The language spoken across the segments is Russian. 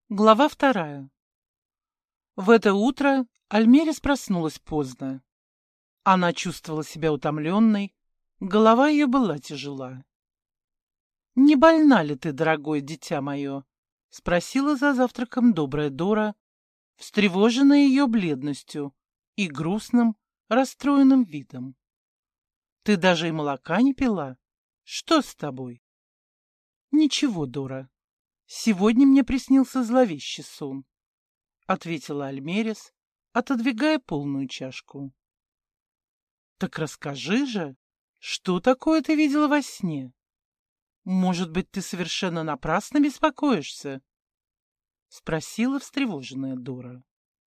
Глава 2. В это утро Альмерис проснулась поздно. Она чувствовала себя утомленной, голова ее была тяжела. «Не больна ли ты, дорогое дитя мое?» — спросила за завтраком добрая Дора, встревоженная ее бледностью и грустным, расстроенным видом. «Ты даже и молока не пила? Что с тобой?» «Ничего, Дора. Сегодня мне приснился зловещий сон», — ответила Альмерис, отодвигая полную чашку. «Так расскажи же, что такое ты видела во сне? Может быть, ты совершенно напрасно беспокоишься?» — спросила встревоженная Дора.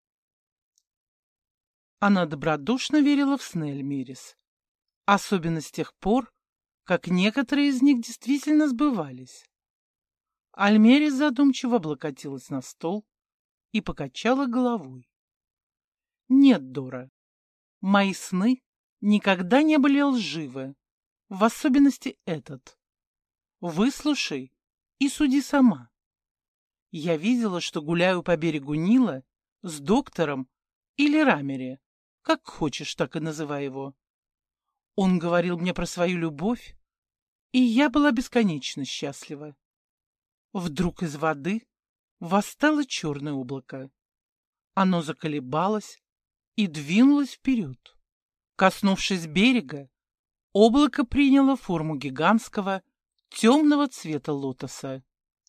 Она добродушно верила в сны Альмерис, особенно с тех пор, как некоторые из них действительно сбывались. Альмерис задумчиво облокотилась на стол и покачала головой. «Нет, Дора, мои сны никогда не были лживы, в особенности этот. Выслушай и суди сама. Я видела, что гуляю по берегу Нила с доктором или Рамери, как хочешь, так и называй его. Он говорил мне про свою любовь, и я была бесконечно счастлива. Вдруг из воды восстало черное облако. Оно заколебалось и двинулось вперед. Коснувшись берега, облако приняло форму гигантского темного цвета лотоса.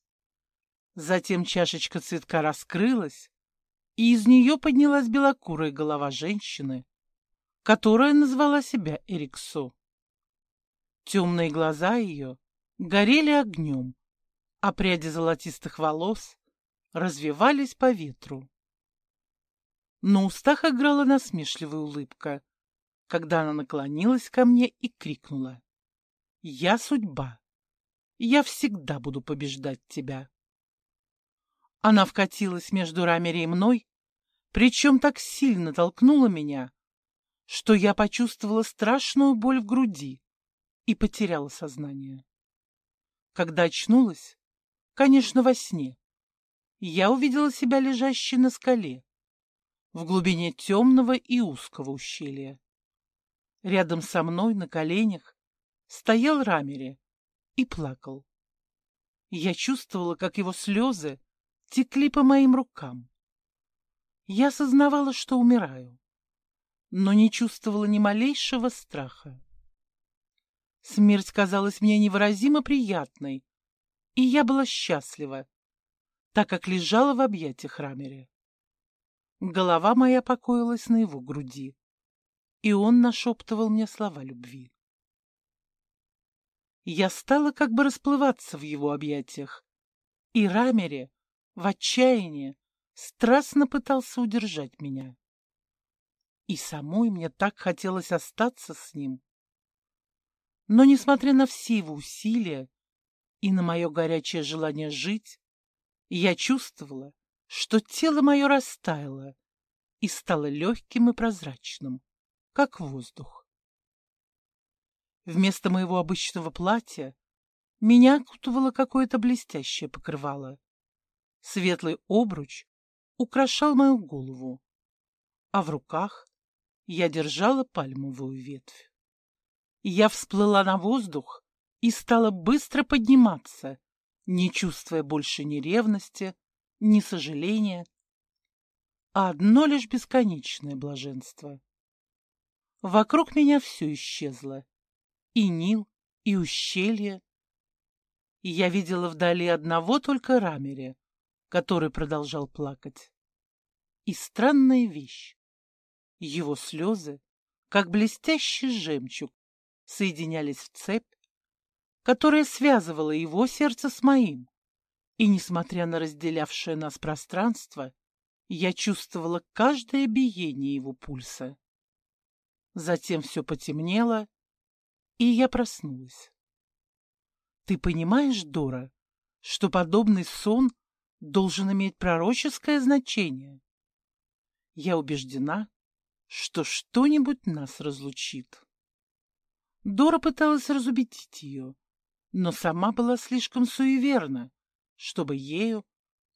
Затем чашечка цветка раскрылась, и из нее поднялась белокурая голова женщины, которая назвала себя Эриксо. Темные глаза ее горели огнем, а пряди золотистых волос развивались по ветру. На устах играла насмешливая улыбка, когда она наклонилась ко мне и крикнула: «Я судьба! Я всегда буду побеждать тебя!» Она вкатилась между Рамери и мной, причем так сильно толкнула меня, что я почувствовала страшную боль в груди и потеряла сознание. Когда очнулась, конечно, во сне, я увидела себя лежащей на скале, в глубине темного и узкого ущелья. Рядом со мной на коленях стоял Рамери и плакал. Я чувствовала, как его слезы текли по моим рукам. Я сознавала, что умираю, но не чувствовала ни малейшего страха. Смерть казалась мне невыразимо приятной, и я была счастлива, так как лежала в объятиях Рамери. Голова моя покоилась на его груди, и он нашептывал мне слова любви. Я стала как бы расплываться в его объятиях, и Рамери в отчаянии страстно пытался удержать меня. И самой мне так хотелось остаться с ним. Но, несмотря на все его усилия и на мое горячее желание жить, я чувствовала, что тело мое растаяло и стало легким и прозрачным, как воздух. Вместо моего обычного платья меня окутывало какое-то блестящее покрывало. Светлый обруч украшал мою голову, а в руках я держала пальмовую ветвь. Я всплыла на воздух и стала быстро подниматься, не чувствуя больше ни ревности, ни сожаления, а одно лишь бесконечное блаженство. Вокруг меня все исчезло, и Нил, и ущелье, и я видела вдали одного только Рамери, который продолжал плакать. И странная вещь. Его слезы, как блестящий жемчуг, соединялись в цепь, которая связывала его сердце с моим. И, несмотря на разделявшее нас пространство, я чувствовала каждое биение его пульса. Затем все потемнело, и я проснулась. Ты понимаешь, Дора, что подобный сон должен иметь пророческое значение? Я убеждена, что что-нибудь нас разлучит. Дора пыталась разубедить ее, но сама была слишком суеверна, чтобы ею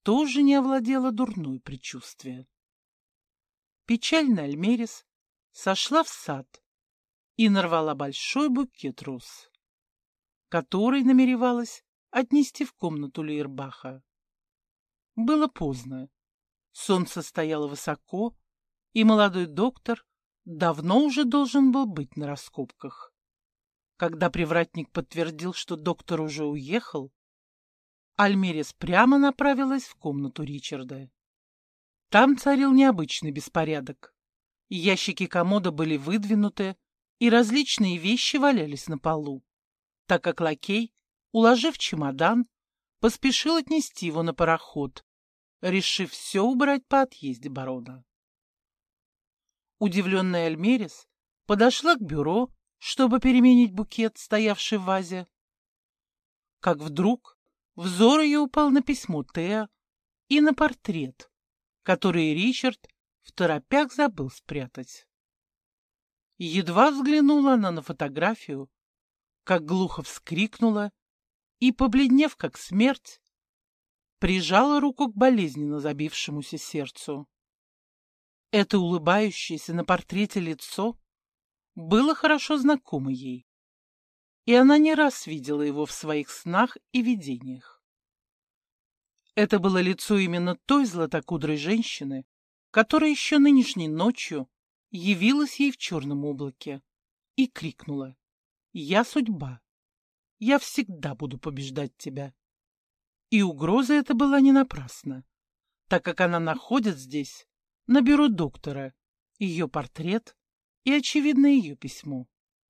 тоже не овладело дурное предчувствие. Печальная Альмерис сошла в сад и нарвала большой букет роз, который намеревалась отнести в комнату Лейербаха. Было поздно, солнце стояло высоко, и молодой доктор давно уже должен был быть на раскопках. Когда привратник подтвердил, что доктор уже уехал, Альмерис прямо направилась в комнату Ричарда. Там царил необычный беспорядок. Ящики комода были выдвинуты, и различные вещи валялись на полу, так как лакей, уложив чемодан, поспешил отнести его на пароход, решив все убрать по отъезде барона. Удивленная Альмерис подошла к бюро, чтобы переменить букет, стоявший в вазе. Как вдруг взор ее упал на письмо Теа и на портрет, который Ричард второпях забыл спрятать. Едва взглянула она на фотографию, как глухо вскрикнула и, побледнев как смерть, прижала руку к болезненно забившемуся сердцу. Это улыбающееся на портрете лицо было хорошо знакомо ей, и она не раз видела его в своих снах и видениях. Это было лицо именно той златокудрой женщины, которая еще нынешней ночью явилась ей в черном облаке и крикнула: «Я судьба, я всегда буду побеждать тебя». И угроза эта была не напрасна, так как она находит здесь, на бюро доктора, ее портрет и, очевидно, ее письмо.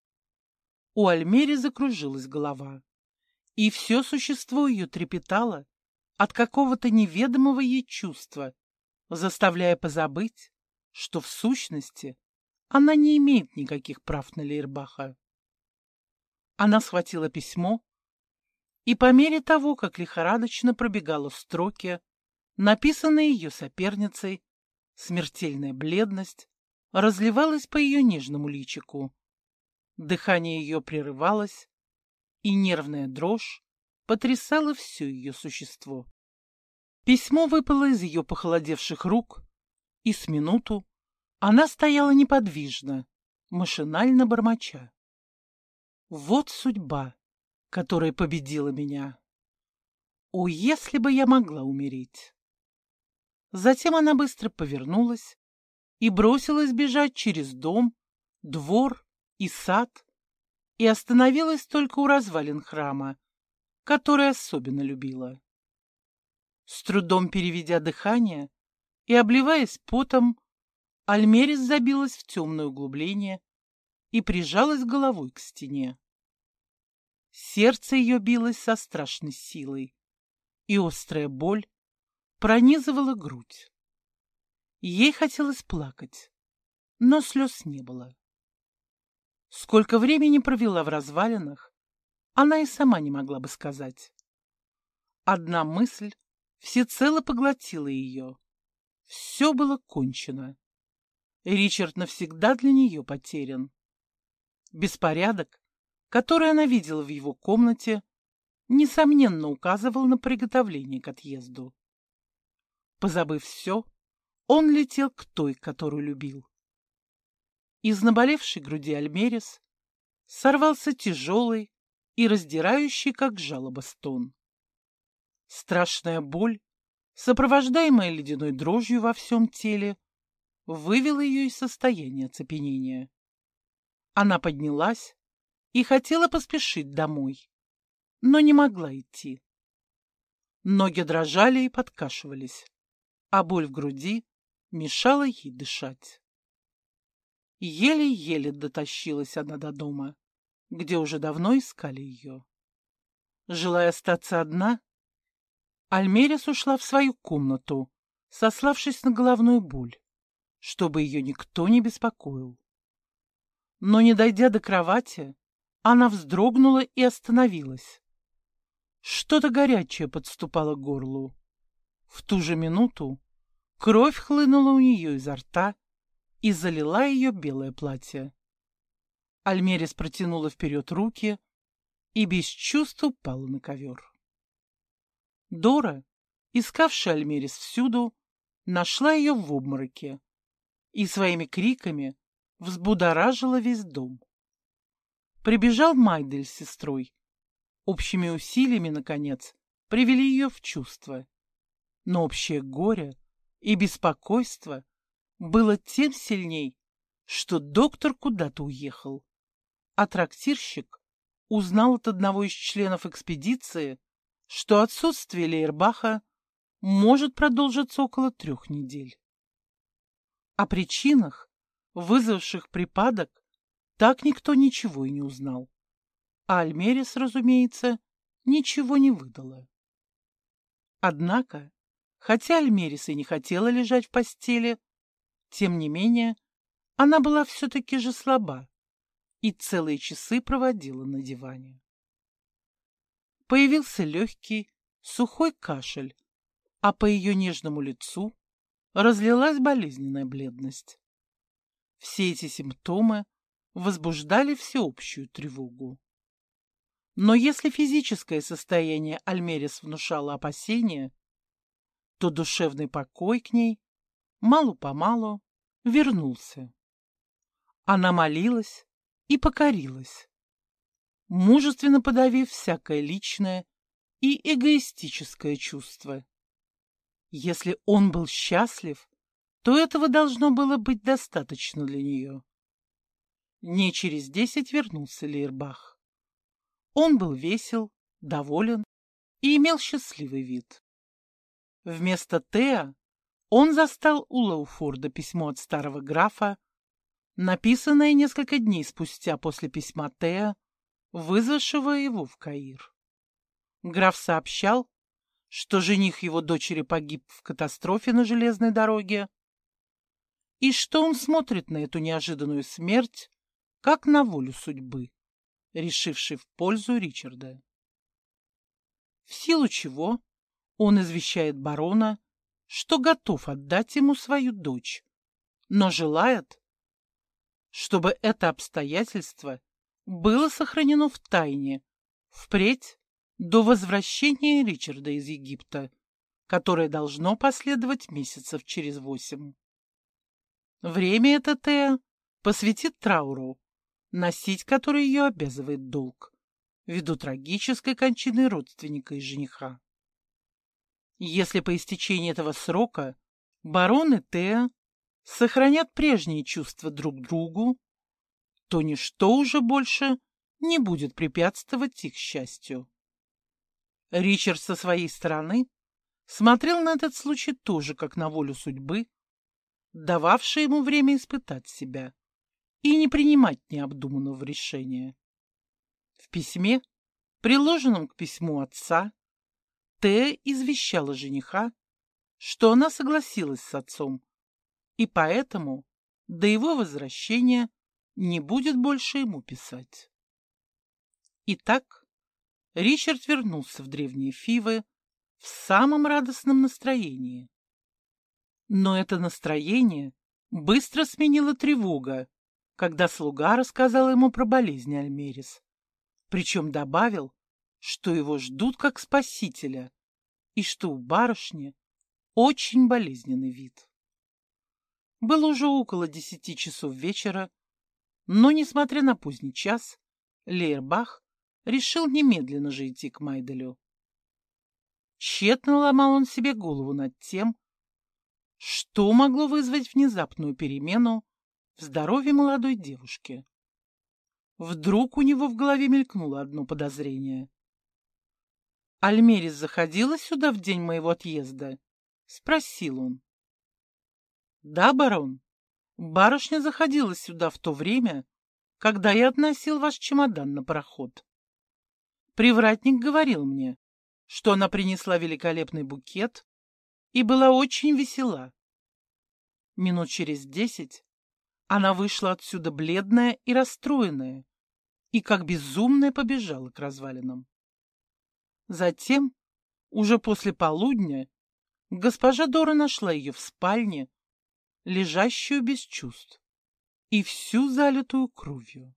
У Альмери закружилась голова, и все существо ее трепетало от какого-то неведомого ей чувства, заставляя позабыть, что в сущности она не имеет никаких прав на Лейербаха. Она схватила письмо, и по мере того, как лихорадочно пробегала строки, написанные ее соперницей, смертельная бледность разливалась по ее нежному личику. Дыхание ее прерывалось, и нервная дрожь потрясала все ее существо. Письмо выпало из ее похолодевших рук, и с минуту она стояла неподвижно, машинально бормоча: «Вот судьба, которая победила меня. О, если бы я могла умереть!» Затем она быстро повернулась и бросилась бежать через дом, двор и сад, и остановилась только у развалин храма, который особенно любила. С трудом переведя дыхание и обливаясь потом, Альмерис забилась в темное углубление и прижалась головой к стене. Сердце ее билось со страшной силой, и острая боль пронизывала грудь. Ей хотелось плакать, но слез не было. Сколько времени провела в развалинах, она и сама не могла бы сказать. Одна мысль всецело поглотила ее. Все было кончено. Ричард навсегда для нее потерян. Беспорядок, который она видела в его комнате, несомненно указывал на приготовление к отъезду. Позабыв все, он летел к той, которую любил. Из наболевшей груди Альмерис сорвался тяжелый и раздирающий, как жалоба, стон. Страшная боль, сопровождаемая ледяной дрожью во всем теле, вывела ее из состояния оцепенения. Она поднялась и хотела поспешить домой, но не могла идти. Ноги дрожали и подкашивались, а боль в груди мешала ей дышать. Еле-еле дотащилась она до дома, где уже давно искали ее. Желая остаться одна, Альмерис ушла в свою комнату, сославшись на головную боль, чтобы ее никто не беспокоил. Но, не дойдя до кровати, она вздрогнула и остановилась. Что-то горячее подступало к горлу. В ту же минуту кровь хлынула у нее изо рта и залила ее белое платье. Альмерис протянула вперед руки и без чувств упала на ковер. Дора, искавшая Альмерис всюду, нашла ее в обмороке и своими криками взбудоражила весь дом. Прибежал Майдель с сестрой. Общими усилиями, наконец, привели ее в чувство. Но общее горе и беспокойство было тем сильней, что доктор куда-то уехал, а трактирщик узнал от одного из членов экспедиции, что отсутствие Лейербаха может продолжиться около 3 недель. О причинах, вызвавших припадок, так никто ничего и не узнал. А Альмерис, разумеется, ничего не выдала. Однако, хотя Альмерис и не хотела лежать в постели, тем не менее, она была все-таки же слаба и целые часы проводила на диване. Появился легкий, сухой кашель, а по ее нежному лицу разлилась болезненная бледность. Все эти симптомы возбуждали всеобщую тревогу. Но если физическое состояние Альмерис внушало опасения, то душевный покой к ней мало-помалу вернулся. Она молилась и покорилась, мужественно подавив всякое личное и эгоистическое чувство. Если он был счастлив, то этого должно было быть достаточно для нее. Дней через 10 вернулся Лейербах. Он был весел, доволен и имел счастливый вид. Вместо Теа он застал у Лоуфорда письмо от старого графа, написанное несколько дней спустя после письма Теа, вызвавшего его в Каир. Граф сообщал, что жених его дочери погиб в катастрофе на железной дороге, и что он смотрит на эту неожиданную смерть как на волю судьбы, решившей в пользу Ричарда. В силу чего он извещает барона, что готов отдать ему свою дочь, но желает, чтобы это обстоятельство было сохранено в тайне впредь до возвращения Ричарда из Египта, которое должно последовать месяцев через 8. Время это Теа посвятит трауру, носить который ее обязывает долг, ввиду трагической кончины родственника и жениха. Если по истечении этого срока барон и Теа сохранят прежние чувства друг к другу, то ничто уже больше не будет препятствовать их счастью. Ричард со своей стороны смотрел на этот случай тоже как на волю судьбы, дававшей ему время испытать себя и не принимать необдуманного решения. В письме, приложенном к письму отца, Теа извещала жениха, что она согласилась с отцом, и поэтому до его возвращения не будет больше ему писать. Итак, Ричард вернулся в древние Фивы в самом радостном настроении. Но это настроение быстро сменила тревога, когда слуга рассказал ему про болезнь Альмерис, причем добавил, что его ждут как спасителя и что у барышни очень болезненный вид. Было уже около 10 часов вечера, но, несмотря на поздний час, Лейербах решил немедленно же идти к Майделю. Тщетно ломал он себе голову над тем, что могло вызвать внезапную перемену в здоровье молодой девушки. Вдруг у него в голове мелькнуло одно подозрение. «Альмерис заходила сюда в день моего отъезда?» — спросил он. «Да, барон, барышня заходила сюда в то время, когда я относил ваш чемодан на пароход. Привратник говорил мне, что она принесла великолепный букет и была очень весела. Минут через 10 она вышла отсюда бледная и расстроенная, и как безумная побежала к развалинам. Затем, уже после полудня, госпожа Дора нашла ее в спальне, лежащую без чувств и всю залитую кровью.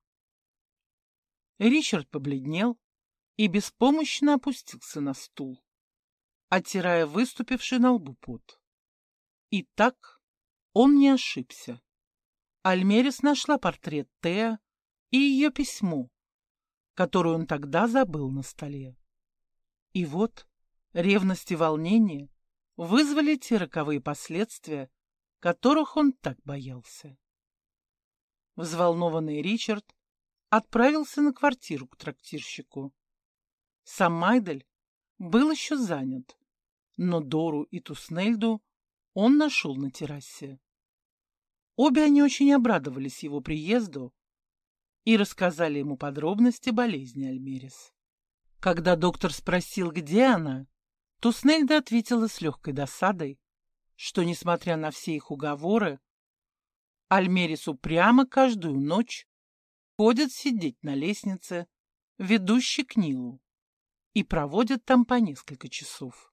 Ричард побледнел и беспомощно опустился на стул. оттирая выступивший на лбу пот. И так он не ошибся. Альмерис нашла портрет Теа и ее письмо, которое он тогда забыл на столе. И вот ревность и волнение вызвали те роковые последствия, которых он так боялся. Взволнованный Ричард отправился на квартиру к трактирщику. Сам Майдель был еще занят, но Дору и Туснельду он нашел на террасе. Обе они очень обрадовались его приезду и рассказали ему подробности болезни Альмерис. Когда доктор спросил, где она, Туснельда ответила с легкой досадой, что, несмотря на все их уговоры, Альмерис упрямо каждую ночь ходит сидеть на лестнице, ведущей к Нилу, и проводит там по несколько часов.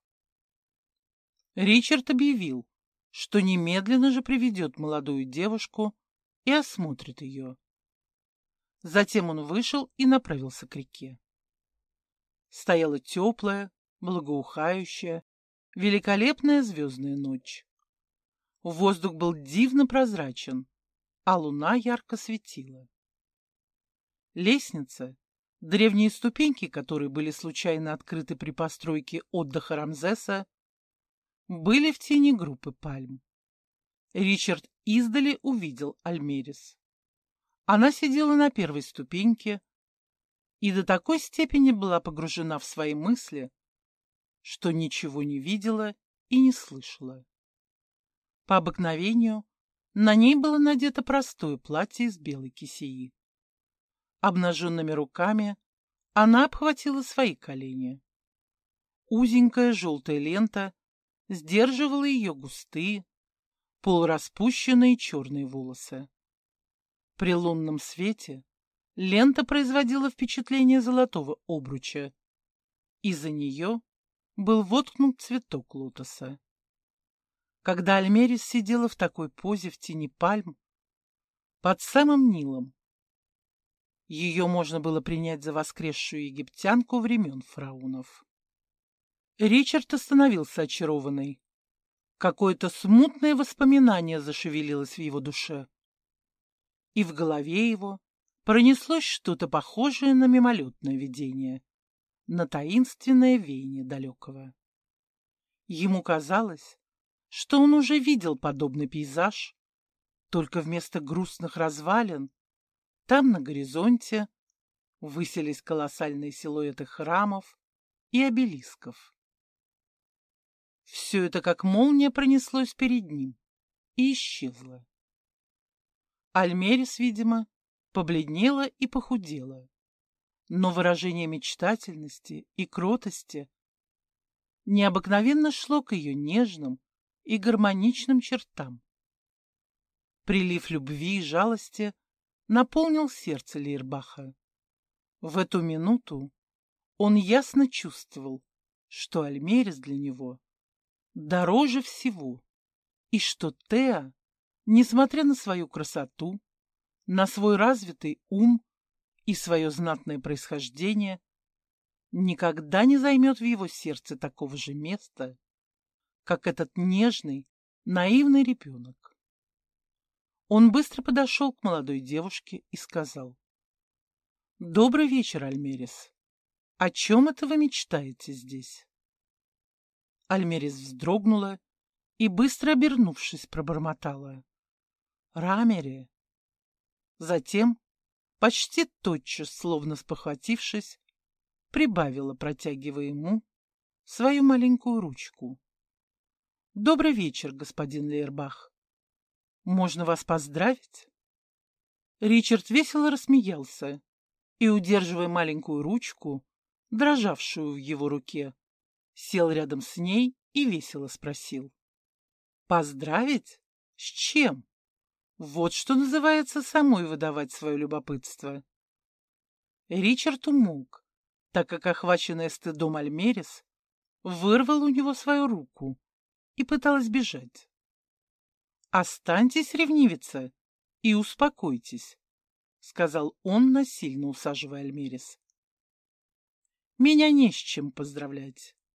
Ричард объявил, что немедленно же приведет молодую девушку и осмотрит ее. Затем он вышел и направился к реке. Стояла теплая, благоухающая, великолепная звездная ночь. Воздух был дивно прозрачен, а луна ярко светила. Лестница, древние ступеньки, которые были случайно открыты при постройке отдыха Рамзеса, были в тени группы пальм. Ричард издали увидел Альмерис. Она сидела на первой ступеньке и до такой степени была погружена в свои мысли, что ничего не видела и не слышала. По обыкновению на ней было надето простое платье из белой кисеи. Обнаженными руками она обхватила свои колени. Узенькая желтая лента сдерживала ее густые, полураспущенные черные волосы. При лунном свете лента производила впечатление золотого обруча, и за нее был воткнут цветок лотоса. Когда Альмерис сидела в такой позе в тени пальм, под самым Нилом, ее можно было принять за воскресшую египтянку времен фараонов. Ричард остановился очарованный. Какое-то смутное воспоминание зашевелилось в его душе, и в голове его пронеслось что-то похожее на мимолетное видение, на таинственное веяние далекого. Ему казалось, что он уже видел подобный пейзаж, только вместо грустных развалин там на горизонте высились колоссальные силуэты храмов и обелисков. Все это как молния пронеслось перед ним и исчезло. Альмерис, видимо, побледнела и похудела, но выражение мечтательности и кротости необыкновенно шло к ее нежным и гармоничным чертам. Прилив любви и жалости наполнил сердце Лейрбаха. В эту минуту он ясно чувствовал, что Альмерис для него дороже всего, и что Теа, несмотря на свою красоту, на свой развитый ум и свое знатное происхождение, никогда не займет в его сердце такого же места, как этот нежный, наивный ребенок. Он быстро подошел к молодой девушке и сказал: «Добрый вечер, Альмерис. О чем это вы мечтаете здесь?» Альмерис вздрогнула и, быстро обернувшись, пробормотала: «Рамери». Затем, почти тотчас, словно спохватившись, прибавила, протягивая ему свою маленькую ручку: «Добрый вечер, господин Лейрбах. Можно вас поздравить?» Ричард весело рассмеялся и, удерживая маленькую ручку, дрожавшую в его руке, сел рядом с ней и весело спросил: «Поздравить? С чем?» Вот что называется самой выдавать свое любопытство. Ричард умолк, так как, охваченная стыдом Альмерис, вырвал у него свою руку и пыталась бежать. «Останьтесь, ревнивица, и успокойтесь», — сказал он, насильно усаживая Альмерис. «Меня не с чем поздравлять.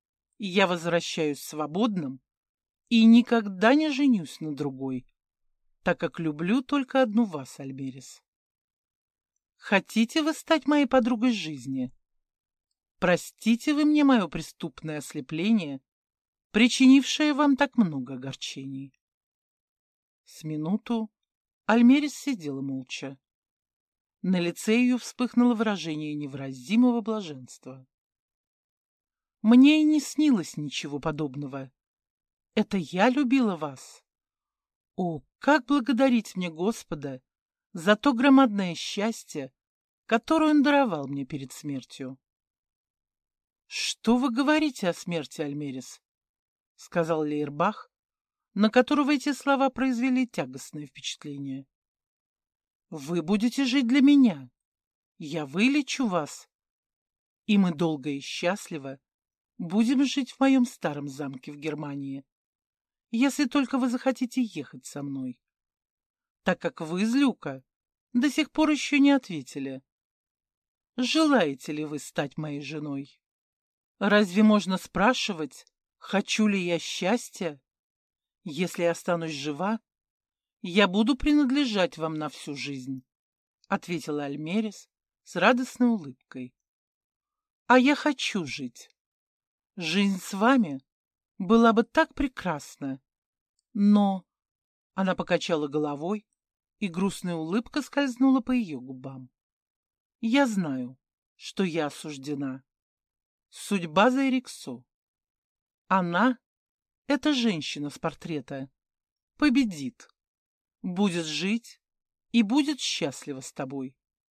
Я возвращаюсь свободным и никогда не женюсь на другой, так как люблю только одну вас, Альмерис. Хотите вы стать моей подругой жизни? Простите вы мне мое преступное ослепление, причинившее вам так много огорчений. С минуту Альмерис сидела молча. На лице ее вспыхнуло выражение невыразимого блаженства. Мне и не снилось ничего подобного. Это я любила вас. О, как благодарить мне Господа за то громадное счастье, которое Он даровал мне перед смертью. — Что вы говорите о смерти, Альмерис? — сказал Лейербах, на которого эти слова произвели тягостное впечатление. — Вы будете жить для меня. Я вылечу вас, и мы долго и счастливо будем жить в моем старом замке в Германии, если только вы захотите ехать со мной, так как вы из Люка до сих пор еще не ответили. Желаете ли вы стать моей женой? Разве можно спрашивать, хочу ли я счастья? Если я останусь жива, я буду принадлежать вам на всю жизнь, — ответила Альмерис с радостной улыбкой. А я хочу жить. Жизнь с вами была бы так прекрасна, но... Она покачала головой, и грустная улыбка скользнула по ее губам. Я знаю, что я осуждена. Судьба за Эриксо. Она, эта женщина с портрета, победит, будет жить и будет счастлива с тобой.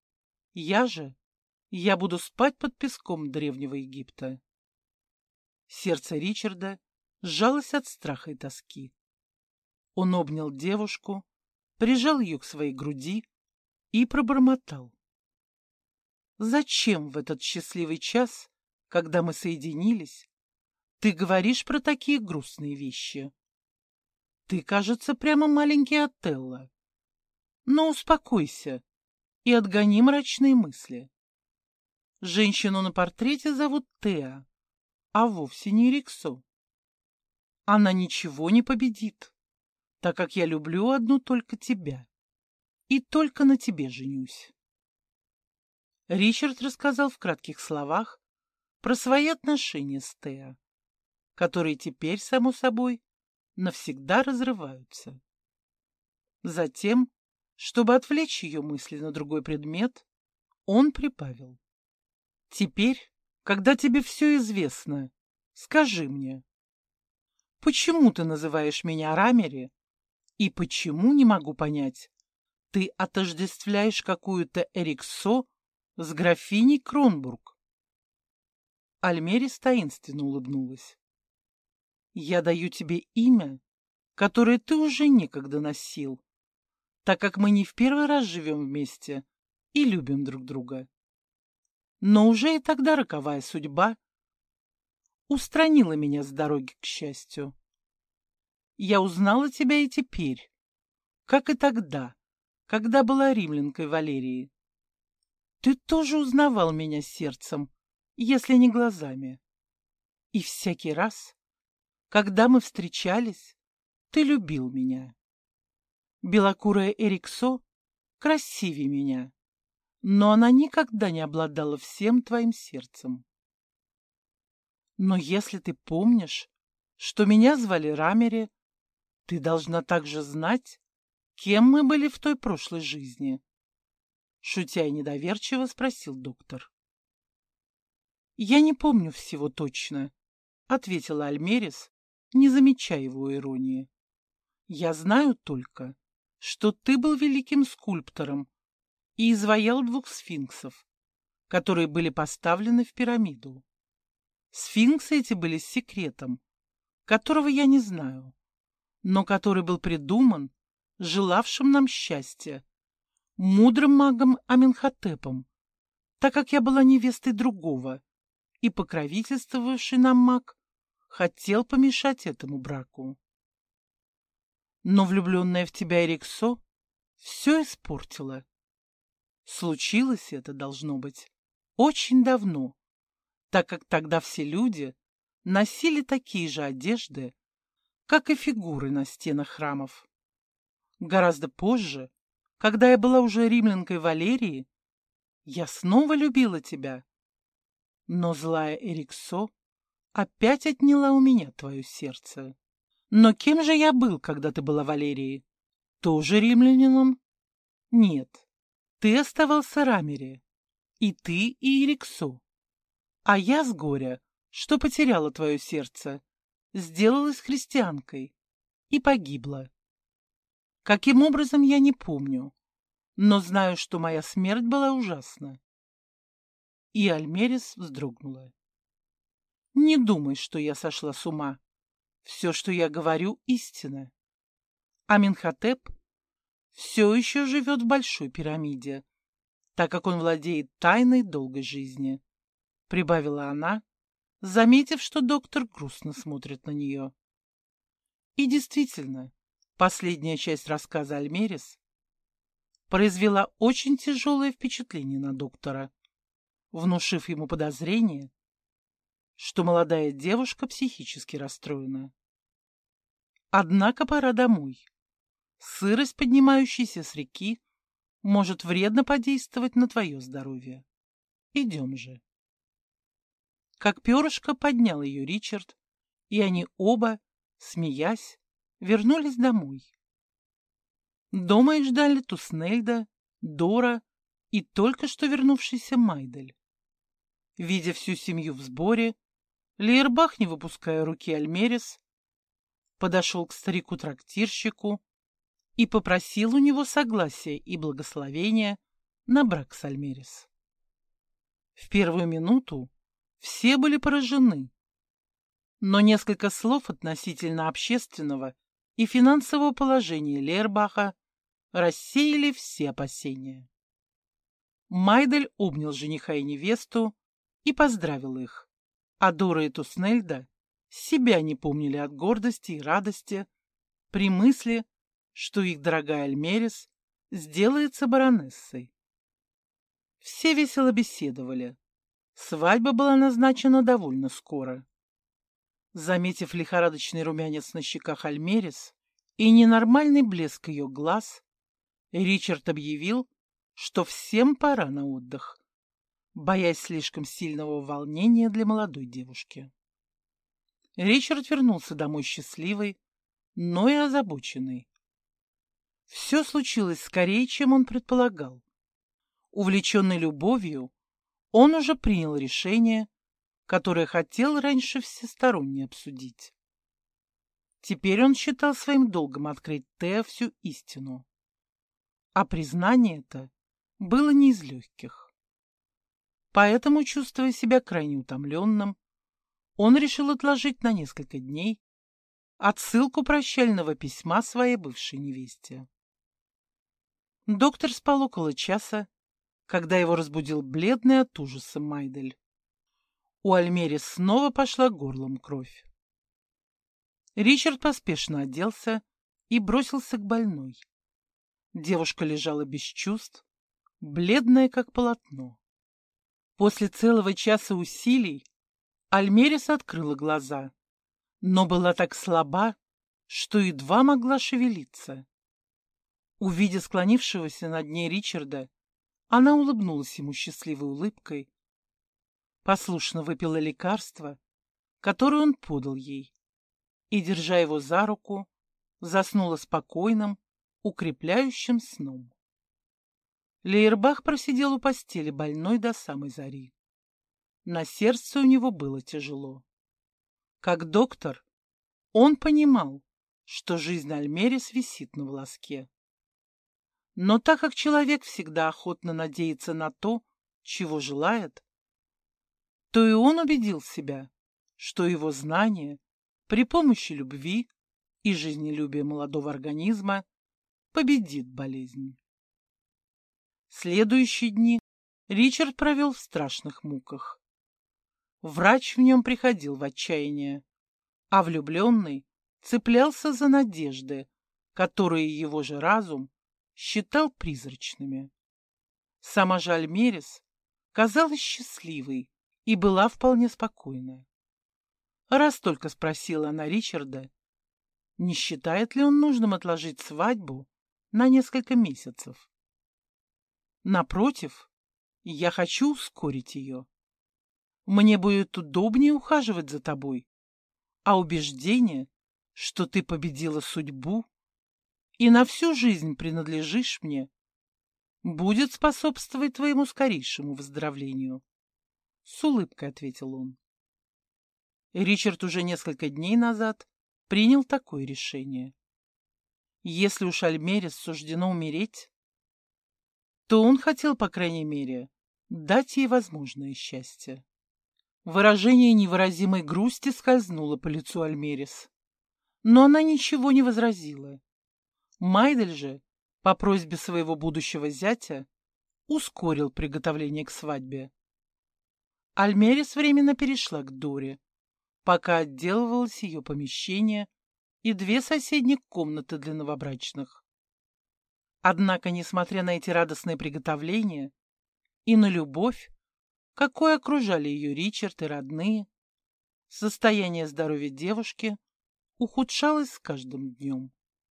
Я буду спать под песком древнего Египта. Сердце Ричарда сжалось от страха и тоски. Он обнял девушку, прижал ее к своей груди и пробормотал. «Зачем в этот счастливый час, когда мы соединились, ты говоришь про такие грустные вещи? Ты, кажется, прямо маленький Отелло. Но успокойся и отгони мрачные мысли. Женщину на портрете зовут Теа, а вовсе не Риксо. Она ничего не победит, так как я люблю одну только тебя, и только на тебе женюсь». Ричард рассказал в кратких словах про свои отношения с Теа, которые теперь, само собой, навсегда разрываются. Затем, чтобы отвлечь ее мысли на другой предмет, он прибавил. «Теперь, когда тебе все известно, скажи мне, почему ты называешь меня Рамери, и почему, не могу понять, ты отождествляешь какую-то Эриксо с графиней Кронбург?» Альмерис таинственно улыбнулась. «Я даю тебе имя, которое ты уже некогда носил, так как мы не в первый раз живем вместе и любим друг друга. Но уже и тогда роковая судьба устранила меня с дороги к счастью. Я узнала тебя и теперь, как и тогда, когда была римлянкой Валерии. Ты тоже узнавал меня сердцем, если не глазами. И всякий раз, когда мы встречались, ты любил меня. Белокурая Эриксо красивее меня, но она никогда не обладала всем твоим сердцем. Но если ты помнишь, что меня звали Рамери, ты должна также знать, кем мы были в той прошлой жизни. Шутя и недоверчиво спросил доктор. «Я не помню всего точно», — ответила Альмерис, не замечая его иронии. «Я знаю только, что ты был великим скульптором и изваял 2 сфинксов, которые были поставлены в пирамиду. Сфинксы эти были с секретом, которого я не знаю, но который был придуман желавшим нам счастья, мудрым магом Аменхотепом, так как я была невестой другого, и покровительствовавший нам маг хотел помешать этому браку. Но влюбленная в тебя Эриксо все испортила. Случилось это, должно быть, очень давно, так как тогда все люди носили такие же одежды, как и фигуры на стенах храмов. Гораздо позже, когда я была уже римлянкой Валерии, я снова любила тебя. Но злая Эриксо опять отняла у меня твое сердце. Но кем же я был, когда ты была Валерией? Тоже римлянином? Нет, ты оставался Рамери. И ты, и Эриксо. А я с горя, что потеряла твое сердце, сделалась христианкой и погибла. Каким образом, я не помню, но знаю, что моя смерть была ужасна. И Альмерис вздрогнула. Не думай, что я сошла с ума. Все, что я говорю, истина. Аменхотеп все еще живет в Большой пирамиде, так как он владеет тайной долгой жизни, — прибавила она, заметив, что доктор грустно смотрит на нее. И действительно, последняя часть рассказа Альмерис произвела очень тяжелое впечатление на доктора, внушив ему подозрение, что молодая девушка психически расстроена. Однако пора домой. Сырость, поднимающаяся с реки, может вредно подействовать на твое здоровье. Идем же. Как перышко поднял ее Ричард, и они оба, смеясь, вернулись домой. Дома их ждали Туснельда, Дора и только что вернувшийся Майдель. Видя всю семью в сборе, Лейербах, не выпуская руки Альмерис, подошел к старику-трактирщику и попросил у него согласия и благословения на брак с Альмерис. В первую минуту все были поражены, но несколько слов относительно общественного и финансового положения Лейербаха рассеяли все опасения. Майдель обнял жениха и невесту и поздравил их, а Дора и Туснельда себя не помнили от гордости и радости при мысли, что их дорогая Альмерис сделается баронессой. Все весело беседовали. Свадьба была назначена довольно скоро. Заметив лихорадочный румянец на щеках Альмерис и ненормальный блеск ее глаз, Ричард объявил, что всем пора на отдых, боясь слишком сильного волнения для молодой девушки. Ричард вернулся домой счастливый, но и озабоченный. Все случилось скорее, чем он предполагал. Увлеченный любовью, он уже принял решение, которое хотел раньше всесторонне обсудить. Теперь он считал своим долгом открыть Тео всю истину. А признание это было не из легких. Поэтому, чувствуя себя крайне утомленным, он решил отложить на несколько дней отсылку прощального письма своей бывшей невесте. Доктор спал около часа, когда его разбудил бледный от ужаса Майдель. У Альмерис снова пошла горлом кровь. Ричард поспешно оделся и бросился к больной. Девушка лежала без чувств, бледная как полотно. После целого часа усилий Альмерис открыла глаза, но была так слаба, что едва могла шевелиться. Увидя склонившегося над ней Ричарда, она улыбнулась ему счастливой улыбкой, послушно выпила лекарство, которое он подал ей, и, держа его за руку, заснула спокойным, укрепляющим сном. Лейербах просидел у постели больной до самой зари. На сердце у него было тяжело. Как доктор, он понимал, что жизнь Альмерис висит на волоске. Но так как человек всегда охотно надеется на то, чего желает, то и он убедил себя, что его знание при помощи любви и жизнелюбия молодого организма победит болезнь. Следующие дни Ричард провел в страшных муках. Врач в нем приходил в отчаяние, а влюбленный цеплялся за надежды, которые его же разум считал призрачными. Сама же Альмерис казалась счастливой и была вполне спокойна. Раз только спросила она Ричарда, не считает ли он нужным отложить свадьбу на несколько месяцев. Напротив, я хочу ускорить ее. Мне будет удобнее ухаживать за тобой, а убеждение, что ты победила судьбу и на всю жизнь принадлежишь мне, будет способствовать твоему скорейшему выздоровлению. С улыбкой ответил он. Ричард уже несколько дней назад принял такое решение. Если уж Альмерис суждено умереть, то он хотел, по крайней мере, дать ей возможное счастье. Выражение невыразимой грусти скользнуло по лицу Альмерис, но она ничего не возразила. Майдель же, по просьбе своего будущего зятя, ускорил приготовление к свадьбе. Альмерис временно перешла к Доре, пока отделывалось ее помещение и 2 соседних комнаты для новобрачных. Однако, несмотря на эти радостные приготовления и на любовь, какой окружали ее Ричард и родные, состояние здоровья девушки ухудшалось с каждым днем.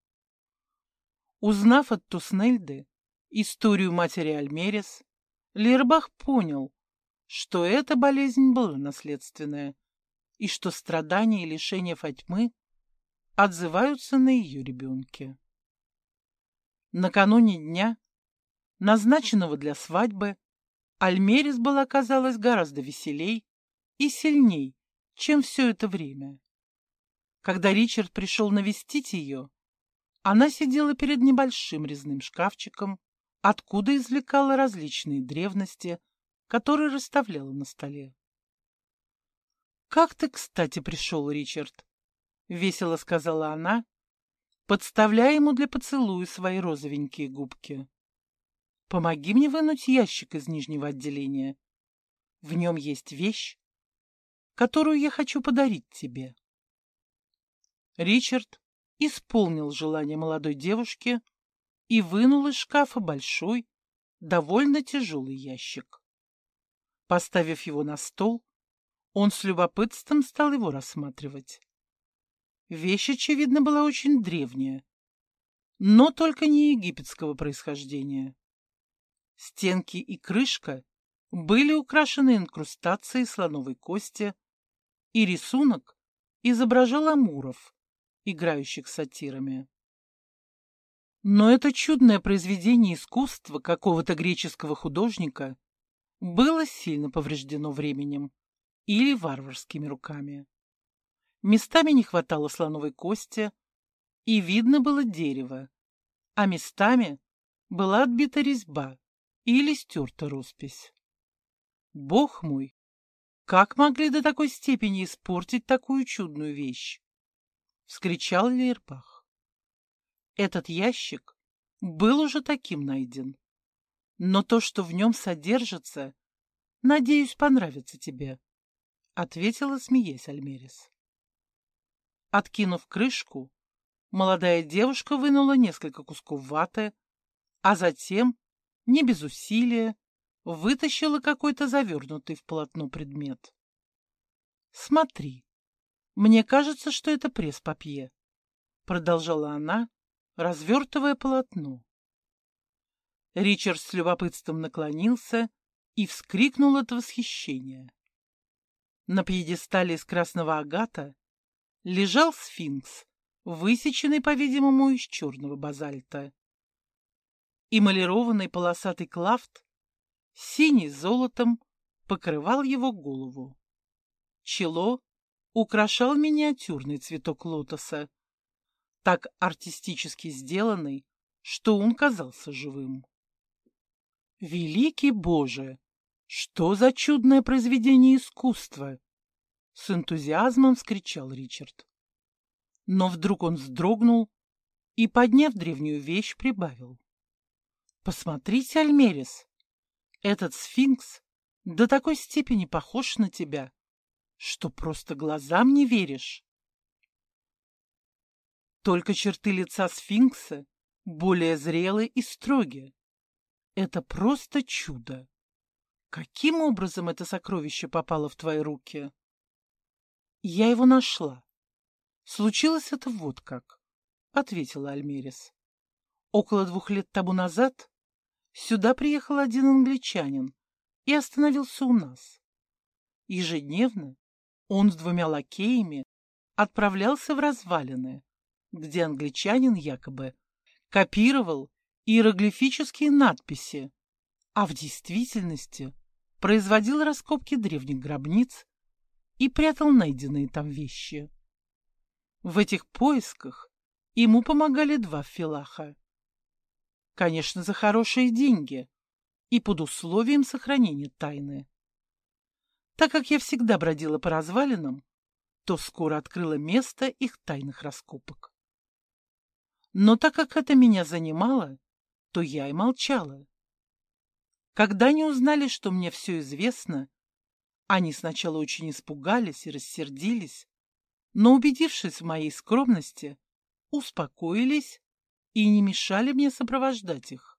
Узнав от Туснельды историю матери Альмерис, Лейрбах понял, что эта болезнь была наследственная и что страдания и лишения Фатьмы отзываются на ее ребенке. Накануне дня, назначенного для свадьбы, Альмерис была, казалось, гораздо веселей и сильней, чем все это время. Когда Ричард пришел навестить ее, она сидела перед небольшим резным шкафчиком, откуда извлекала различные древности, которые расставляла на столе. «Как ты, кстати, пришел, Ричард?» — весело сказала она, подставляя ему для поцелуя свои розовенькие губки. «Помоги мне вынуть ящик из нижнего отделения. В нем есть вещь, которую я хочу подарить тебе». Ричард исполнил желание молодой девушки и вынул из шкафа большой, довольно тяжелый ящик. Поставив его на стол, он с любопытством стал его рассматривать. Вещь, очевидно, была очень древняя, но только не египетского происхождения. Стенки и крышка были украшены инкрустацией слоновой кости, и рисунок изображал амуров, играющих с сатирами. Но это чудное произведение искусства какого-то греческого художника было сильно повреждено временем или варварскими руками. Местами не хватало слоновой кости, и видно было дерево, а местами была отбита резьба или стерта роспись. Бог мой, как могли до такой степени испортить такую чудную вещь? — вскричал Лейрбах. Этот ящик был уже таким найден, но то, что в нем содержится, надеюсь, понравится тебе, — ответила, смеясь, Альмерис. Откинув крышку, молодая девушка вынула несколько кусков ваты, а затем, не без усилия, вытащила какой-то завернутый в полотно предмет. «Смотри, мне кажется, что это пресс-папье», — продолжала она, развертывая полотно. Ричард с любопытством наклонился и вскрикнул от восхищения. На пьедестале из красного агата лежал сфинкс, высеченный, по-видимому, из черного базальта. Эмалированный полосатый клафт, синий с золотом, покрывал его голову. Чело украшал миниатюрный цветок лотоса, так артистически сделанный, что он казался живым. «Великий Боже! Что за чудное произведение искусства!» — с энтузиазмом вскричал Ричард. Но вдруг он вздрогнул и, подняв древнюю вещь, прибавил: «Посмотрите, Альмерис, этот сфинкс до такой степени похож на тебя, что просто глазам не веришь». Только черты лица сфинкса более зрелые и строгие. Это просто чудо. Каким образом это сокровище попало в твои руки? Я его нашла. Случилось это вот как, — ответила Альмерис. Около 2 лет тому назад сюда приехал один англичанин и остановился у нас. Ежедневно он с 2 лакеями отправлялся в развалины, где англичанин якобы копировал иероглифические надписи, а в действительности производил раскопки древних гробниц и прятал найденные там вещи. В этих поисках ему помогали 2 филаха. Конечно, за хорошие деньги и под условием сохранения тайны. Так как я всегда бродила по развалинам, то скоро открыла место их тайных раскопок. Но так как это меня занимало, то я и молчала. Когда они узнали, что мне все известно, они сначала очень испугались и рассердились, но, убедившись в моей скромности, успокоились и не мешали мне сопровождать их.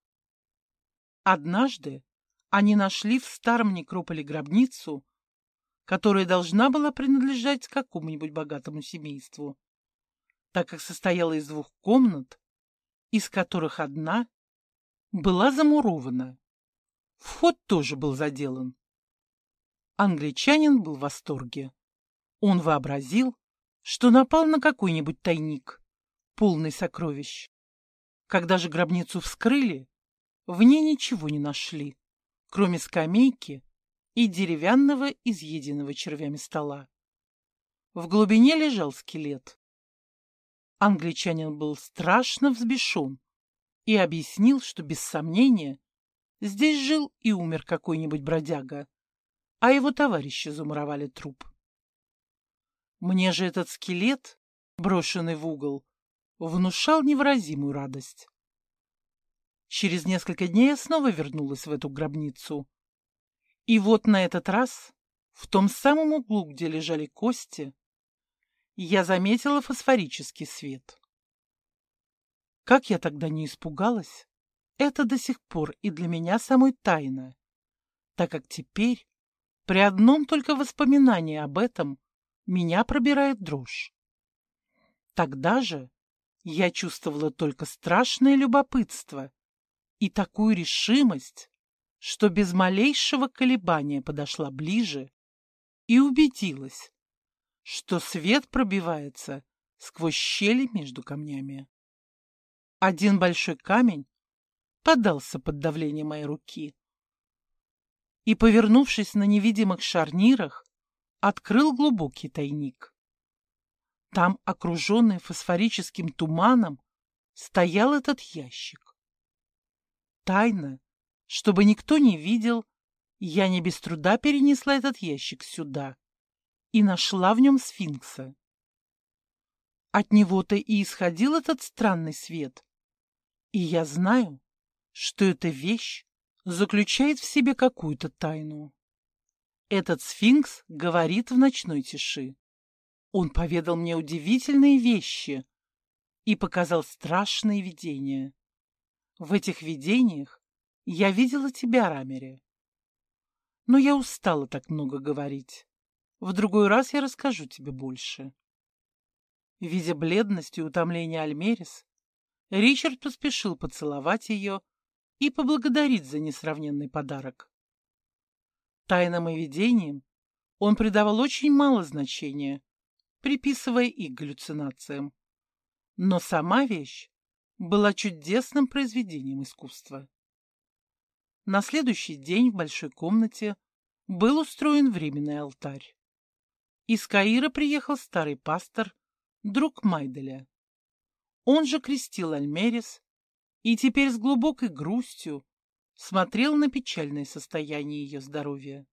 Однажды они нашли в старом некрополе гробницу, которая должна была принадлежать какому-нибудь богатому семейству, так как состояла из 2 комнат, из которых одна была замурована. Вход тоже был заделан. Англичанин был в восторге. Он вообразил, что напал на какой-нибудь тайник, полный сокровищ. Когда же гробницу вскрыли, в ней ничего не нашли, кроме скамейки и деревянного, изъеденного червями стола. В глубине лежал скелет. Англичанин был страшно взбешен и объяснил, что без сомнения здесь жил и умер какой-нибудь бродяга, а его товарищи замуровали труп. Мне же этот скелет, брошенный в угол, внушал невыразимую радость. Через несколько дней я снова вернулась в эту гробницу. И вот на этот раз, в том самом углу, где лежали кости, я заметила фосфорический свет. Как я тогда не испугалась, это до сих пор и для меня самой тайна, так как теперь при одном только воспоминании об этом меня пробирает дрожь. Тогда же я чувствовала только страшное любопытство и такую решимость, что без малейшего колебания подошла ближе и убедилась, что свет пробивается сквозь щели между камнями. Один большой камень поддался под давлением моей руки и, повернувшись на невидимых шарнирах, открыл глубокий тайник. Там, окруженный фосфорическим туманом, стоял этот ящик. Тайно, чтобы никто не видел, я не без труда перенесла этот ящик сюда и нашла в нем сфинкса. От него-то и исходил этот странный свет, и я знаю, что эта вещь заключает в себе какую-то тайну. Этот сфинкс говорит в ночной тиши. Он поведал мне удивительные вещи и показал страшные видения. В этих видениях я видела тебя, Рамери. Но я устала так много говорить. В другой раз я расскажу тебе больше. Видя бледность и утомление Альмерис, Ричард поспешил поцеловать ее и поблагодарить за несравненный подарок. Тайнам и видениям он придавал очень мало значения, приписывая их галлюцинациям. Но сама вещь была чудесным произведением искусства. На следующий день в большой комнате был устроен временный алтарь. Из Каира приехал старый пастор, друг Майделя. Он же крестил Альмерис и теперь с глубокой грустью смотрел на печальное состояние ее здоровья.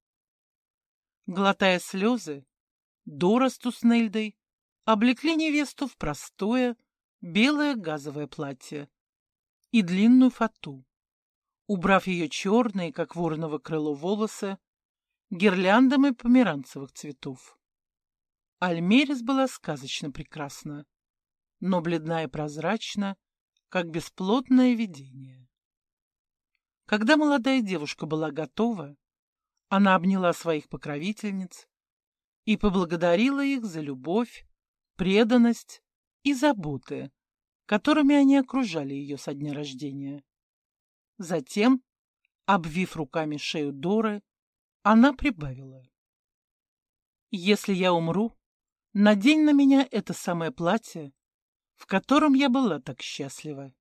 Глотая слезы, Дорасту с Нельдой облекли невесту в простое белое газовое платье и длинную фату, убрав ее черные, как вороново крыло, волосы гирляндами померанцевых цветов. Альмерис была сказочно прекрасна, но бледна и прозрачна, как бесплотное видение. Когда молодая девушка была готова, она обняла своих покровительниц и поблагодарила их за любовь, преданность и заботы, которыми они окружали ее со дня рождения. Затем, обвив руками шею Доры, она прибавила: «Если я умру, надень на меня это самое платье, в котором я была так счастлива».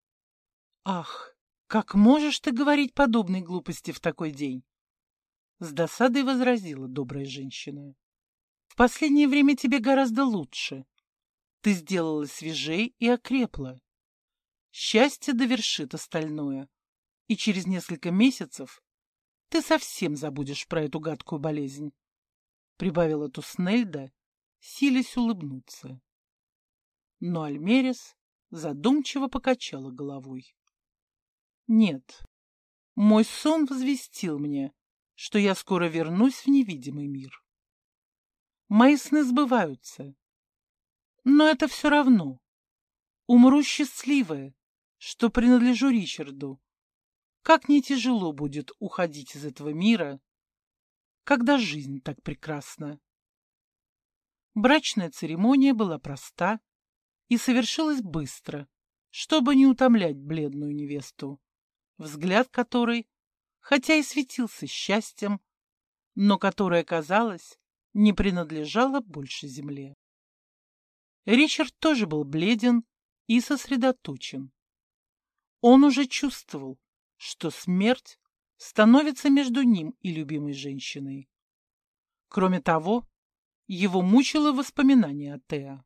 «Ах, как можешь ты говорить подобные глупости в такой день?» С досадой возразила добрая женщина. «В последнее время тебе гораздо лучше. Ты сделалась свежей и окрепла. Счастье довершит остальное, и через несколько месяцев ты совсем забудешь про эту гадкую болезнь», — прибавила Туснельда, силясь улыбнуться. Но Альмерис задумчиво покачала головой. «Нет, мой сон возвестил мне, что я скоро вернусь в невидимый мир. Мои сны сбываются, но это все равно. Умру счастливая, что принадлежу Ричарду. Как не тяжело будет уходить из этого мира, когда жизнь так прекрасна». Брачная церемония была проста и совершилась быстро, чтобы не утомлять бледную невесту, взгляд которой, хотя и светился счастьем, но которое, казалось, не принадлежало больше земле. Ричард тоже был бледен и сосредоточен. Он уже чувствовал, что смерть становится между ним и любимой женщиной. Кроме того, его мучило воспоминание о Тео.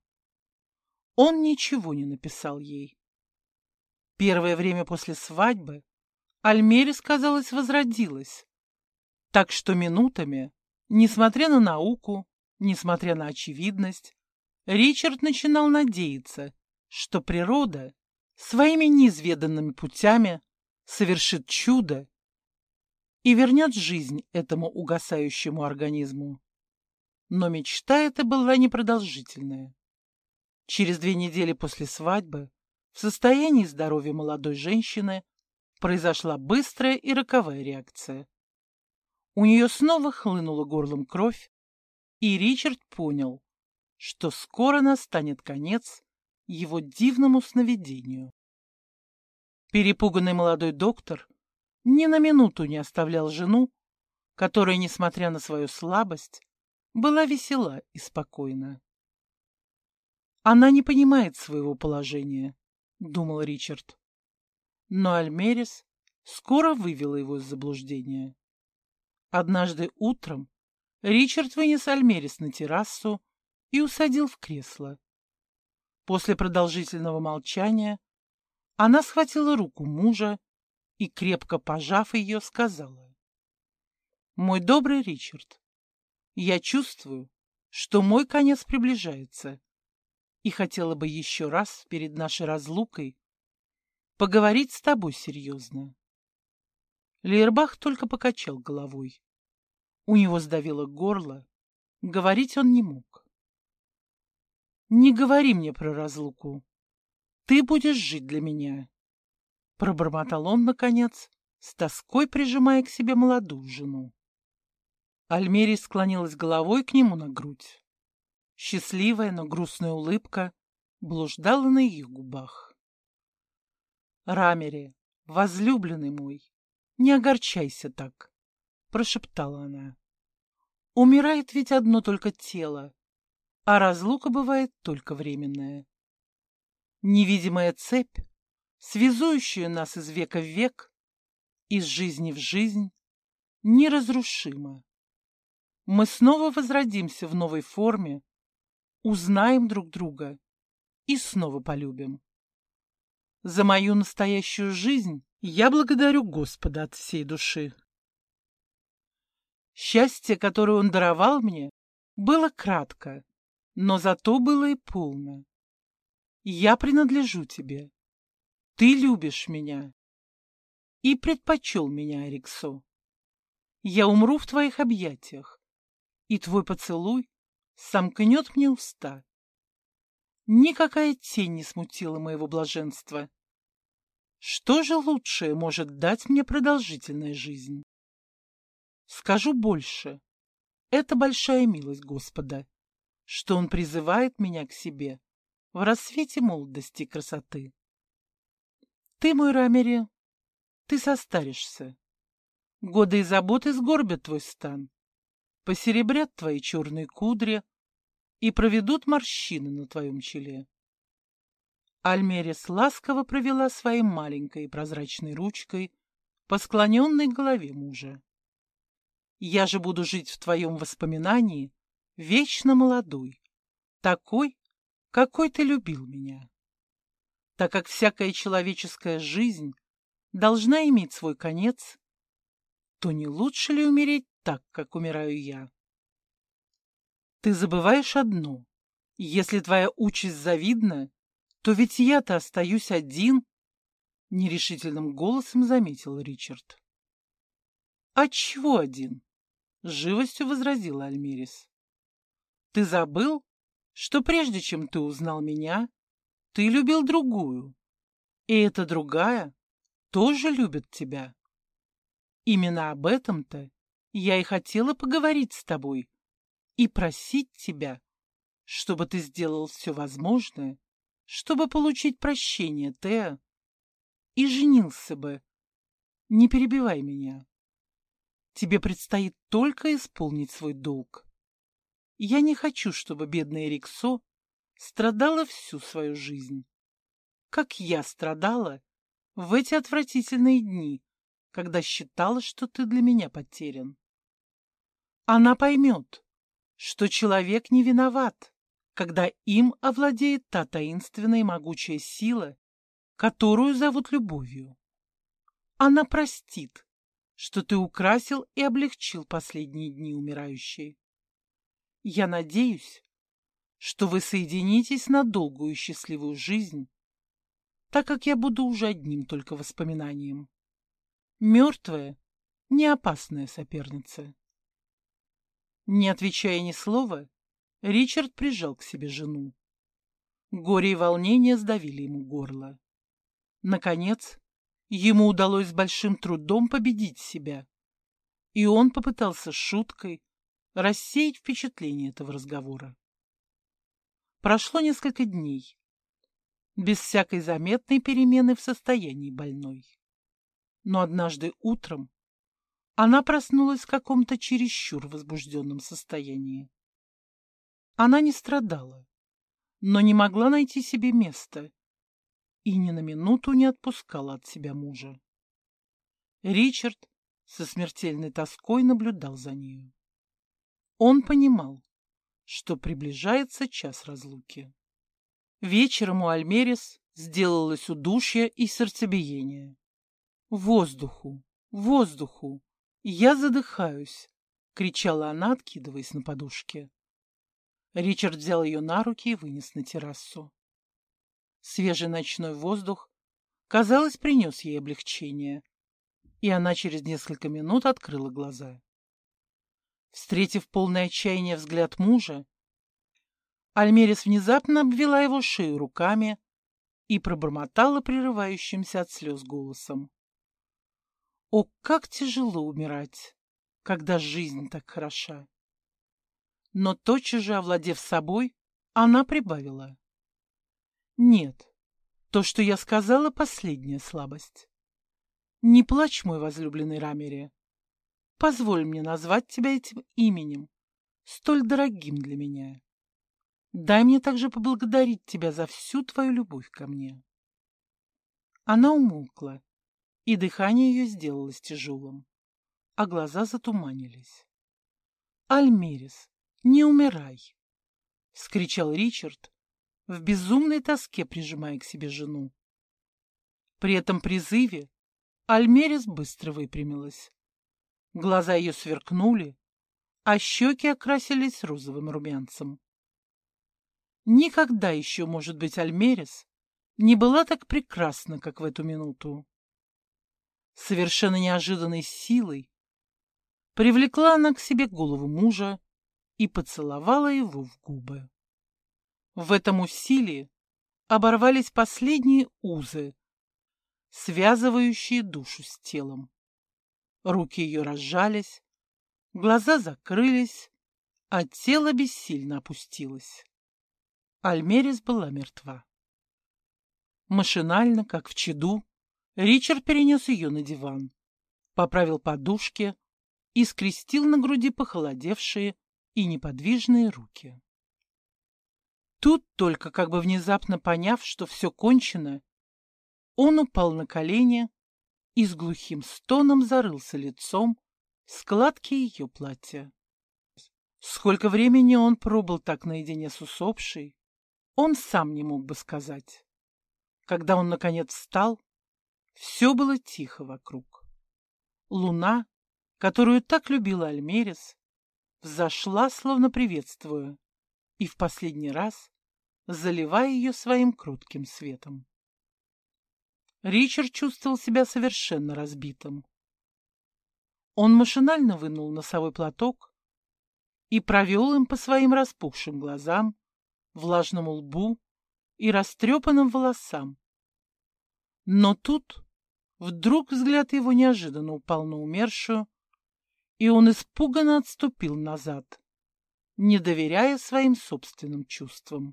Он ничего не написал ей. Первое время после свадьбы Альмерис, казалось, возродилась, так что минутами, несмотря на науку, несмотря на очевидность, Ричард начинал надеяться, что природа своими неизведанными путями совершит чудо и вернет жизнь этому угасающему организму. Но мечта эта была непродолжительная. Через 2 недели после свадьбы в состоянии здоровья молодой женщины произошла быстрая и роковая реакция. У нее снова хлынула горлом кровь, и Ричард понял, что скоро настанет конец его дивному сновидению. Перепуганный молодой доктор ни на минуту не оставлял жену, которая, несмотря на свою слабость, была весела и спокойна. «Она не понимает своего положения», — думал Ричард. Но Альмерис скоро вывела его из заблуждения. Однажды утром Ричард вынес Альмерис на террасу и усадил в кресло. После продолжительного молчания она схватила руку мужа и, крепко пожав ее, сказала: «Мой добрый Ричард, я чувствую, что мой конец приближается, и хотела бы еще раз перед нашей разлукой поговорить с тобой серьезно». Лейербах только покачал головой. У него сдавило горло, говорить он не мог. «Не говори мне про разлуку. Ты будешь жить для меня», — пробормотал он, наконец, с тоской прижимая к себе молодую жену. Альмерис склонилась головой к нему на грудь. Счастливая, но грустная улыбка блуждала на ее губах. «Рамери, возлюбленный мой, не огорчайся так», — прошептала она. «Умирает ведь одно только тело, а разлука бывает только временная. Невидимая цепь, связующая нас из века в век, из жизни в жизнь, неразрушима. Мы снова возродимся в новой форме, узнаем друг друга и снова полюбим. За мою настоящую жизнь я благодарю Господа от всей души. Счастье, которое Он даровал мне, было кратко, но зато было и полно. Я принадлежу тебе. Ты любишь меня и предпочел меня, Эриксо. Я умру в твоих объятиях, и твой поцелуй сомкнет мне уста. Никакая тень не смутила моего блаженства. Что же лучшее может дать мне продолжительная жизнь? Скажу больше. Это большая милость Господа, что Он призывает меня к себе в рассвете молодости и красоты. Ты, мой Рамери, ты состаришься. Годы и заботы сгорбят твой стан, посеребрят твои черные кудри и проведут морщины на твоем челе. Альмерис ласково провела своей маленькой прозрачной ручкой по склоненной голове мужа. Я же буду жить в твоем воспоминании вечно молодой, такой, какой ты любил меня. Так как всякая человеческая жизнь должна иметь свой конец, то не лучше ли умереть так, как умираю я? Ты забываешь одно. Если твоя участь завидна, то ведь я-то остаюсь один, — нерешительным голосом заметил Ричард. Отчего один? — с живостью возразила Альмерис. Ты забыл, что прежде чем ты узнал меня, ты любил другую, и эта другая тоже любит тебя. Именно об этом-то я и хотела поговорить с тобой и просить тебя, чтобы ты сделал все возможное, чтобы получить прощение, Теа, и женился бы. Не перебивай меня. Тебе предстоит только исполнить свой долг. Я не хочу, чтобы бедная Риксо страдала всю свою жизнь, как я страдала в эти отвратительные дни, когда считала, что ты для меня потерян. Она поймет, что человек не виноват, когда им овладеет та таинственная и могучая сила, которую зовут любовью. Она простит, что ты украсил и облегчил последние дни умирающей. Я надеюсь, что вы соединитесь на долгую и счастливую жизнь, так как я буду уже одним только воспоминанием. Мертвая, не опасная соперница. Не отвечая ни слова, Ричард прижал к себе жену. Горе и волнение сдавили ему горло. Наконец, ему удалось с большим трудом победить себя, и он попытался шуткой рассеять впечатление этого разговора. Прошло несколько дней, без всякой заметной перемены в состоянии больной. Но однажды утром она проснулась в каком-то чересчур возбужденном состоянии. Она не страдала, но не могла найти себе места и ни на минуту не отпускала от себя мужа. Ричард со смертельной тоской наблюдал за нею. Он понимал, что приближается час разлуки. Вечером у Альмерис сделалось удушье и сердцебиение. «Воздуху! Воздуху! Я задыхаюсь!» — кричала она, откидываясь на подушке. Ричард взял ее на руки и вынес на террасу. Свежий ночной воздух, казалось, принес ей облегчение, и она через несколько минут открыла глаза. Встретив полное отчаяние взгляд мужа, Альмерис внезапно обвела его шею руками и пробормотала прерывающимся от слез голосом. «О, как тяжело умирать, когда жизнь так хороша!» Но тотчас же, овладев собой, она прибавила. «Нет, то, что я сказала, последняя слабость. Не плачь, мой возлюбленный Рамери. Позволь мне назвать тебя этим именем, столь дорогим для меня. Дай мне также поблагодарить тебя за всю твою любовь ко мне». Она умолкла, и дыхание ее сделалось тяжелым, а глаза затуманились. «Альмерис, не умирай!» — вскричал Ричард, в безумной тоске прижимая к себе жену. При этом призыве Альмерис быстро выпрямилась. Глаза ее сверкнули, а щеки окрасились розовым румянцем. Никогда еще, может быть, Альмерис не была так прекрасна, как в эту минуту. Совершенно неожиданной силой привлекла она к себе голову мужа и поцеловала его в губы. В этом усилии оборвались последние узы, связывающие душу с телом. Руки ее разжались, глаза закрылись, а тело бессильно опустилось. Альмерис была мертва. Машинально, как в чаду, Ричард перенес ее на диван, поправил подушки и скрестил на груди похолодевшие и неподвижные руки. Тут только, как бы внезапно поняв, что все кончено, он упал на колени и с глухим стоном зарылся лицом в складки ее платья. Сколько времени он пробыл так наедине с усопшей, он сам не мог бы сказать. Когда он, наконец, встал, все было тихо вокруг. Луна, которую так любила Альмерис, взошла, словно приветствуя, и в последний раз заливая ее своим кротким светом. Ричард чувствовал себя совершенно разбитым. Он машинально вынул носовой платок и провел им по своим распухшим глазам, влажному лбу и растрепанным волосам. Но тут вдруг взгляд его неожиданно упал на умершую, и он испуганно отступил назад, не доверяя своим собственным чувствам.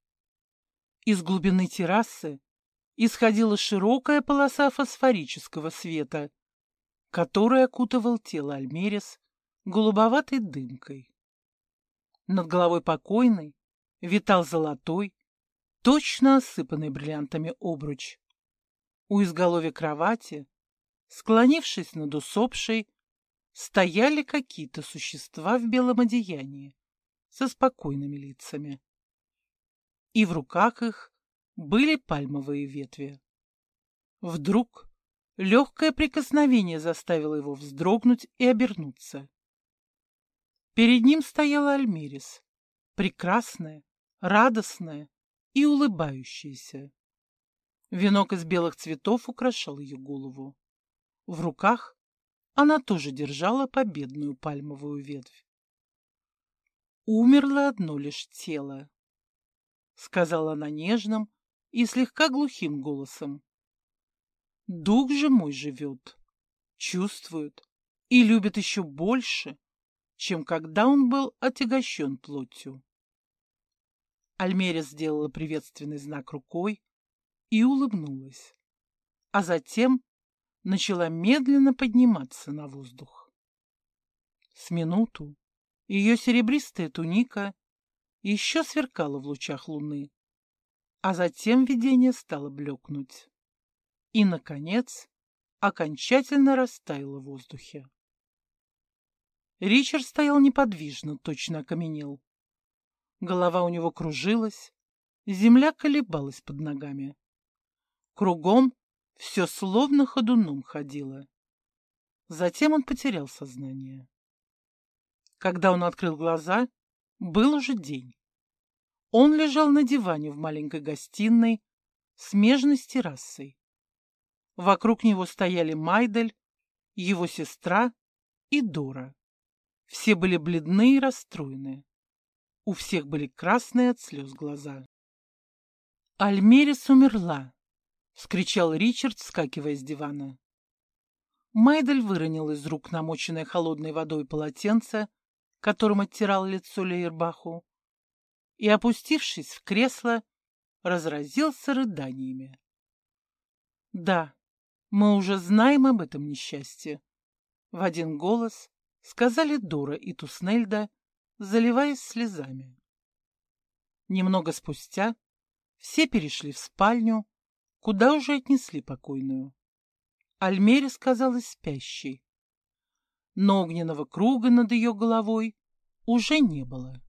Из глубины террасы исходила широкая полоса фосфорического света, который окутывал тело Альмерис голубоватой дымкой. Над головой покойной витал золотой, точно осыпанный бриллиантами обруч. У изголовья кровати, склонившись над усопшей, стояли какие-то существа в белом одеянии со спокойными лицами. И в руках их были пальмовые ветви. Вдруг легкое прикосновение заставило его вздрогнуть и обернуться. Перед ним стояла Альмерис, прекрасная, радостная и улыбающаяся. Венок из белых цветов украшал ее голову. В руках она тоже держала победную пальмовую ветвь. «Умерло одно лишь тело», — сказала она нежным и слегка глухим голосом. «Дух же мой живет, чувствует и любит еще больше, чем когда он был отягощен плотью». Альмерис сделала приветственный знак рукой и улыбнулась, а затем начала медленно подниматься на воздух. С минуту ее серебристая туника еще сверкала в лучах луны, а затем видение стало блекнуть и, наконец, окончательно растаяло в воздухе. Ричард стоял неподвижно, точно окаменел. Голова у него кружилась, земля колебалась под ногами. Кругом все словно ходуном ходило. Затем он потерял сознание. Когда он открыл глаза, был уже день. Он лежал на диване в маленькой гостиной, смежной с террасой. Вокруг него стояли Майдель, его сестра и Дора. Все были бледны и расстроены. У всех были красные от слез глаза. «Альмерис умерла!» — вскричал Ричард, вскакивая с дивана. Майдель выронил из рук намоченное холодной водой полотенце, которым оттирал лицо Лейербаху, и, опустившись в кресло, разразился рыданиями. «Да, мы уже знаем об этом несчастье», — в один голос сказали Дора и Туснельда, заливаясь слезами. Немного спустя все перешли в спальню, куда уже отнесли покойную. Альмерис казалась спящей, но огненного круга над ее головой уже не было.